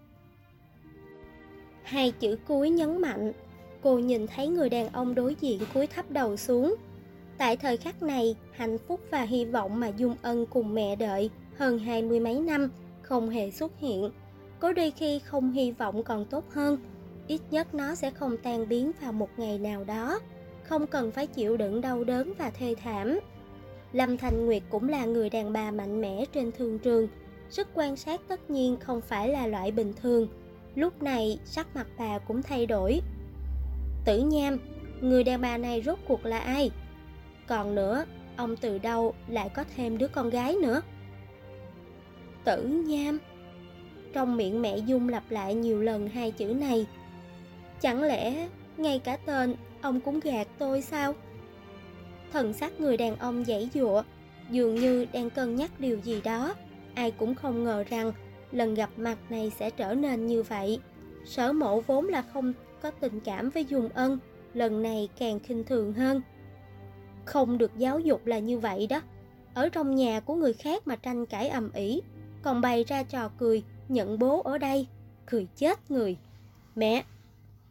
Hai chữ cuối nhấn mạnh. Cô nhìn thấy người đàn ông đối diện cúi thấp đầu xuống. Tại thời khắc này, hạnh phúc và hy vọng mà Dung Ân cùng mẹ đợi hơn 20 mấy năm không hề xuất hiện. Có đôi khi không hy vọng còn tốt hơn, ít nhất nó sẽ không tan biến vào một ngày nào đó, không cần phải chịu đựng đau đớn và thê thảm. Lâm Thanh Nguyệt cũng là người đàn bà mạnh mẽ trên thương trường, sức quan sát tất nhiên không phải là loại bình thường. Lúc này sắc mặt bà cũng thay đổi. Tử Nham, người đàn bà này rốt cuộc là ai? Còn nữa, ông từ đâu lại có thêm đứa con gái nữa? Tử Nham. Trong miệng mẹ Dung lặp lại nhiều lần hai chữ này. Chẳng lẽ ngay cả tên ông cũng gạt tôi sao? Thần sắc người đàn ông giãy giụa, dường như đang cân nhắc điều gì đó. Ai cũng không ngờ rằng lần gặp mặt này sẽ trở nên như vậy. Sở Mộ vốn là không có tình cảm với Dung Ân, lần này càng khinh thường hơn. Không được giáo dục là như vậy đó. Ở trong nhà của người khác mà tranh cãi ầm ĩ, còn bày ra trò cười nhận bố ở đây, cười chết người. Mẹ!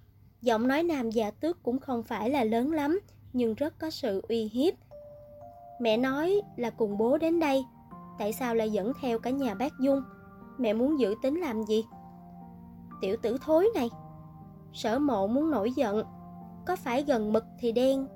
Giọng nói Nam Dạ Tước cũng không phải là lớn lắm, nhưng rất có sự uy hiếp. Mẹ nói là cùng bố đến đây, tại sao lại dẫn theo cả nhà bác Dung? Mẹ muốn giữ tính làm gì? Tiểu tử thối này. Sở Mộ muốn nổi giận. Có phải gần mực thì đen?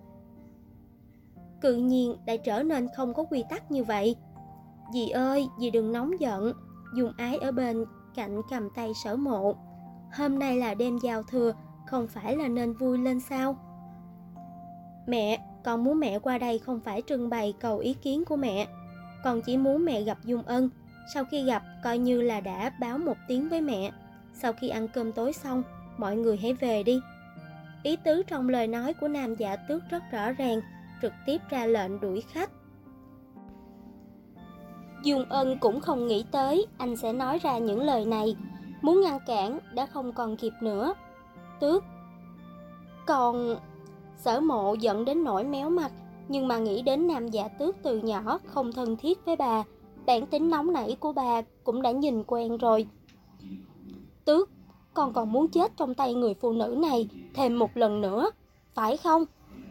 Tự nhiên lại trở nên không có quy tắc như vậy. Dì ơi, dì đừng nóng giận. Dung Ái ở bên cạnh cầm tay Sở Mộ. Hôm nay là đêm giao thừa, không phải là nên vui lên sao? Mẹ, con muốn mẹ qua đây không phải trưng bày cầu ý kiến của mẹ. Con chỉ muốn mẹ gặp Dung Ân. Sau khi gặp, coi như là đã báo một tiếng với mẹ. Sau khi ăn cơm tối xong, mọi người hãy về đi. Ý tứ trong lời nói của Nam Dạ Tước rất rõ ràng, trực tiếp ra lệnh đuổi khách. Dung Ân cũng không nghĩ tới anh sẽ nói ra những lời này. Muốn ngăn cản đã không còn kịp nữa. Tước, còn... Sở Mộ giận đến nỗi méo mặt, nhưng mà nghĩ đến Nam Dạ Tước từ nhỏ không thân thiết với bà, bản tính nóng nảy của bà cũng đã nhìn quen rồi. Tước, con còn muốn chết trong tay người phụ nữ này thêm một lần nữa, phải không?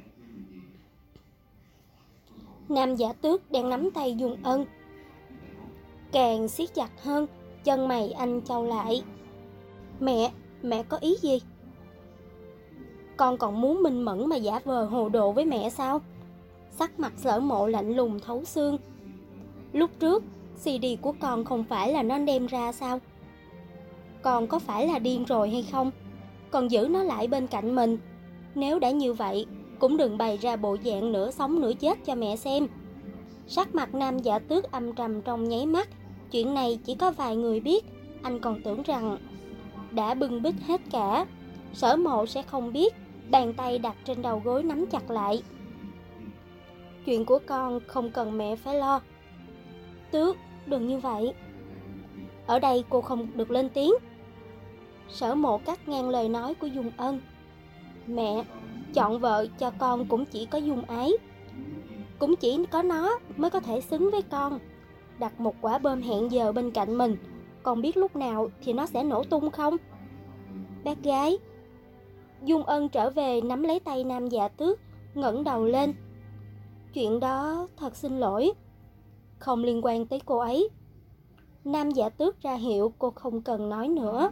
Nam Dạ Tước đang nắm tay Dung Ân, càng siết chặt hơn, chân mày anh chau lại. Mẹ có ý gì? Con còn muốn minh mẫn mà giả vờ hồ đồ với mẹ sao? Sắc mặt Sở Mộ lạnh lùng thấu xương. Lúc trước, CD của con không phải là nó đem ra sao? Con có phải là điên rồi hay không? Còn giữ nó lại bên cạnh mình. Nếu đã như vậy, cũng đừng bày ra bộ dạng nửa sống nửa chết cho mẹ xem. Sắc mặt Nam Dạ Tước âm trầm trong nháy mắt. Chuyện này chỉ có vài người biết. Anh còn tưởng rằng đã bưng bít hết cả. Sở Mộ sẽ không biết. Bàn tay đặt trên đầu gối nắm chặt lại. Chuyện của con không cần mẹ phải lo. Tước, đừng như vậy. Ở đây cô không được lên tiếng. Sở Mộ cắt ngang lời nói của Dung Ân. Mẹ, chọn vợ cho con cũng chỉ có Dung Ái. Cũng chỉ có nó mới có thể xứng với con. Đặt một quả bom hẹn giờ bên cạnh mình, con biết lúc nào thì nó sẽ nổ tung không? Bác gái. Dung Ân trở về nắm lấy tay Nam Dạ Tước, ngẩng đầu lên. Chuyện đó thật xin lỗi, không liên quan tới cô ấy. Nam Dạ Tước ra hiệu cô không cần nói nữa.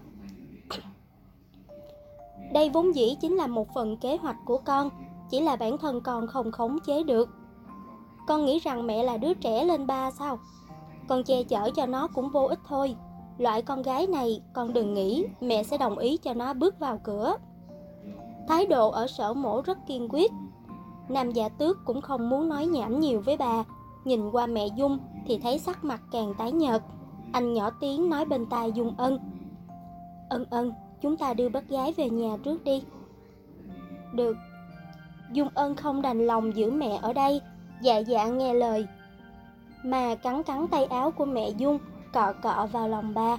Đây vốn dĩ chính là một phần kế hoạch của con, chỉ là bản thân con không khống chế được. Con nghĩ rằng mẹ là đứa trẻ lên ba sao? Con che chở cho nó cũng vô ích thôi. Loại con gái này con đừng nghĩ mẹ sẽ đồng ý cho nó bước vào cửa. Thái độ ở Sở Mộ rất kiên quyết. Nam Dạ Tước cũng không muốn nói nhảm nhiều với bà. Nhìn qua mẹ Dung thì thấy sắc mặt càng tái nhợt. Anh nhỏ tiếng nói bên tai Dung Ân. Ân, chúng ta đưa bác gái về nhà trước đi. Được. Dung Ân không đành lòng giữ mẹ ở đây, dạ dạ nghe lời. Mà cắn tay áo của mẹ Dung, cọ cọ vào lòng bà.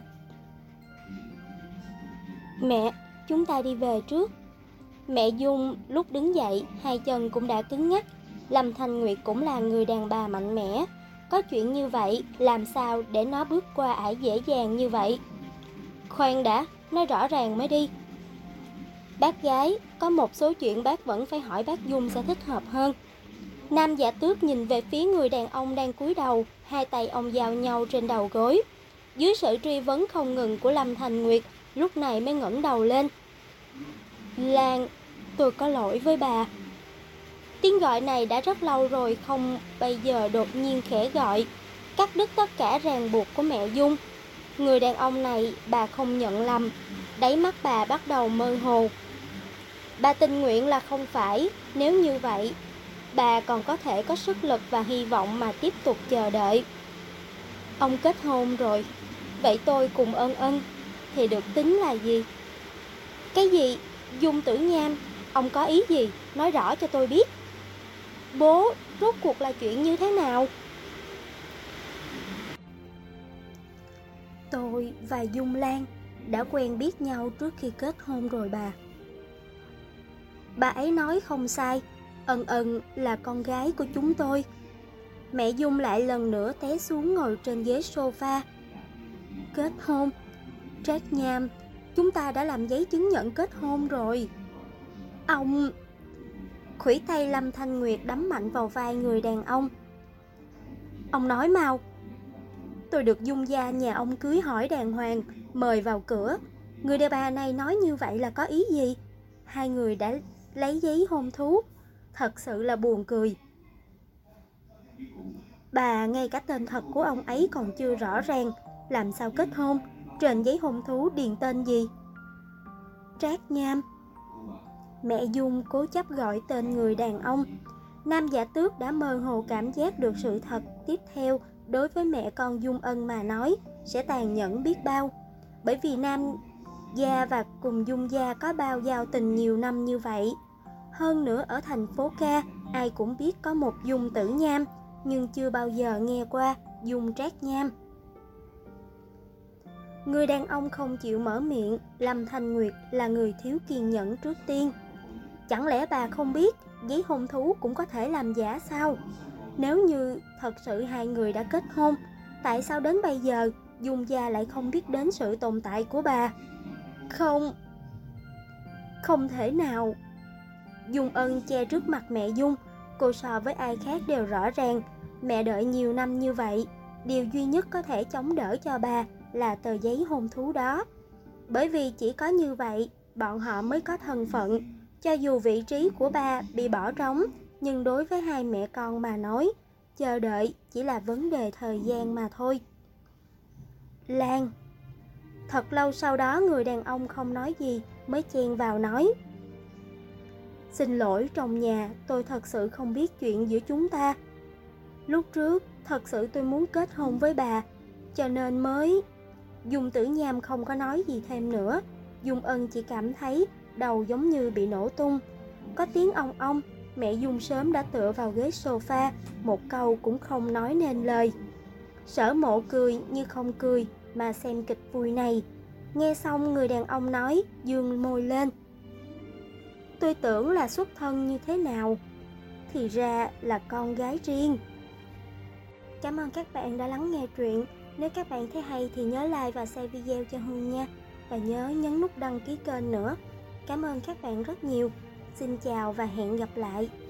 Mẹ, chúng ta đi về trước. Mẹ Dung lúc đứng dậy, hai chân cũng đã cứng ngắc. Lâm Thanh Nguyệt cũng là người đàn bà mạnh mẽ. Có chuyện như vậy, làm sao để nó bước qua ải dễ dàng như vậy? Khoan đã, nói rõ ràng mới đi. Bác gái, có một số chuyện bác vẫn phải hỏi bác Dung sẽ thích hợp hơn. Nam Dạ Tước nhìn về phía người đàn ông đang cúi đầu, hai tay ông giao nhau trên đầu gối. Dưới sự truy vấn không ngừng của Lâm Thanh Nguyệt, lúc này mới ngẩng đầu lên. Lan, tôi có lỗi với bà. Tiếng gọi này đã rất lâu rồi không, bây giờ đột nhiên khẽ gọi, cắt đứt tất cả ràng buộc của mẹ Dung. Người đàn ông này bà không nhận lầm, đáy mắt bà bắt đầu mơ hồ. Bà tình nguyện là không phải, nếu như vậy, bà còn có thể có sức lực và hy vọng mà tiếp tục chờ đợi. Ông kết hôn rồi, vậy tôi cùng Ân thì được tính là gì? Cái gì? Dung Tử Nham, ông có ý gì? Nói rõ cho tôi biết. Bố, rốt cuộc là chuyện như thế nào? Tôi và Dung Lan đã quen biết nhau trước khi kết hôn rồi bà. Bà ấy nói không sai, Ân là con gái của chúng tôi. Mẹ Dung lại lần nữa té xuống ngồi trên ghế sofa. Kết hôn? Trác Nham, chúng ta đã làm giấy chứng nhận kết hôn rồi. Ông... Khuỷu tay Lâm Thanh Nguyệt đấm mạnh vào vai người đàn ông. Ông nói mau. Tôi được Dung gia nhà ông cưới hỏi đàng hoàng, mời vào cửa. Người đàn bà này nói như vậy là có ý gì? Hai người đã lấy giấy hôn thú. Thật sự là buồn cười. Bà ngay cả tên thật của ông ấy còn chưa rõ ràng, làm sao kết hôn? Trên giấy hôn thú điền tên gì? Trác Nham. Mẹ Dung cố chấp gọi tên người đàn ông. Nam Giả Tước đã mơ hồ cảm giác được sự thật tiếp theo đối với mẹ con Dung Ân mà nói sẽ tàn nhẫn biết bao. Bởi vì Nam gia và cùng Dung gia có bao giao tình nhiều năm như vậy. Hơn nữa ở thành phố Ca, ai cũng biết có một Dung Tử Nham, nhưng chưa bao giờ nghe qua Dung Trác Nham. Người đàn ông không chịu mở miệng. Lâm Thanh Nguyệt là người thiếu kiên nhẫn trước tiên. Chẳng lẽ bà không biết giấy hôn thú cũng có thể làm giả sao? Nếu như thật sự hai người đã kết hôn, tại sao đến bây giờ Dung gia lại không biết đến sự tồn tại của bà? Không thể nào. Dung Ân che trước mặt mẹ Dung. Cô so với ai khác đều rõ ràng. Mẹ đợi nhiều năm như vậy, điều duy nhất có thể chống đỡ cho bà là tờ giấy hôn thú đó. Bởi vì chỉ có như vậy, bọn họ mới có thân phận. Cho dù vị trí của ba bị bỏ trống, nhưng đối với hai mẹ con mà nói, chờ đợi chỉ là vấn đề thời gian mà thôi. Lan. Thật lâu sau đó người đàn ông không nói gì, mới chen vào nói. Xin lỗi trong nhà, tôi thật sự không biết chuyện giữa chúng ta. Lúc trước, thật sự tôi muốn kết hôn với bà, cho nên mới... Dung Tử Nham không có nói gì thêm nữa. Dung Ân chỉ cảm thấy đầu giống như bị nổ tung. Có tiếng ong ong, mẹ Dung sớm đã tựa vào ghế sofa, một câu cũng không nói nên lời. Sở Mộ cười như không cười mà xem kịch vui này. Nghe xong người đàn ông nói, dương môi lên. Tôi tưởng là xuất thân như thế nào, thì ra là con gái riêng. Cảm ơn các bạn đã lắng nghe truyện. Nếu các bạn thấy hay thì nhớ like và share video cho Hương nha. Và nhớ nhấn nút đăng ký kênh nữa. Cảm ơn các bạn rất nhiều. Xin chào và hẹn gặp lại.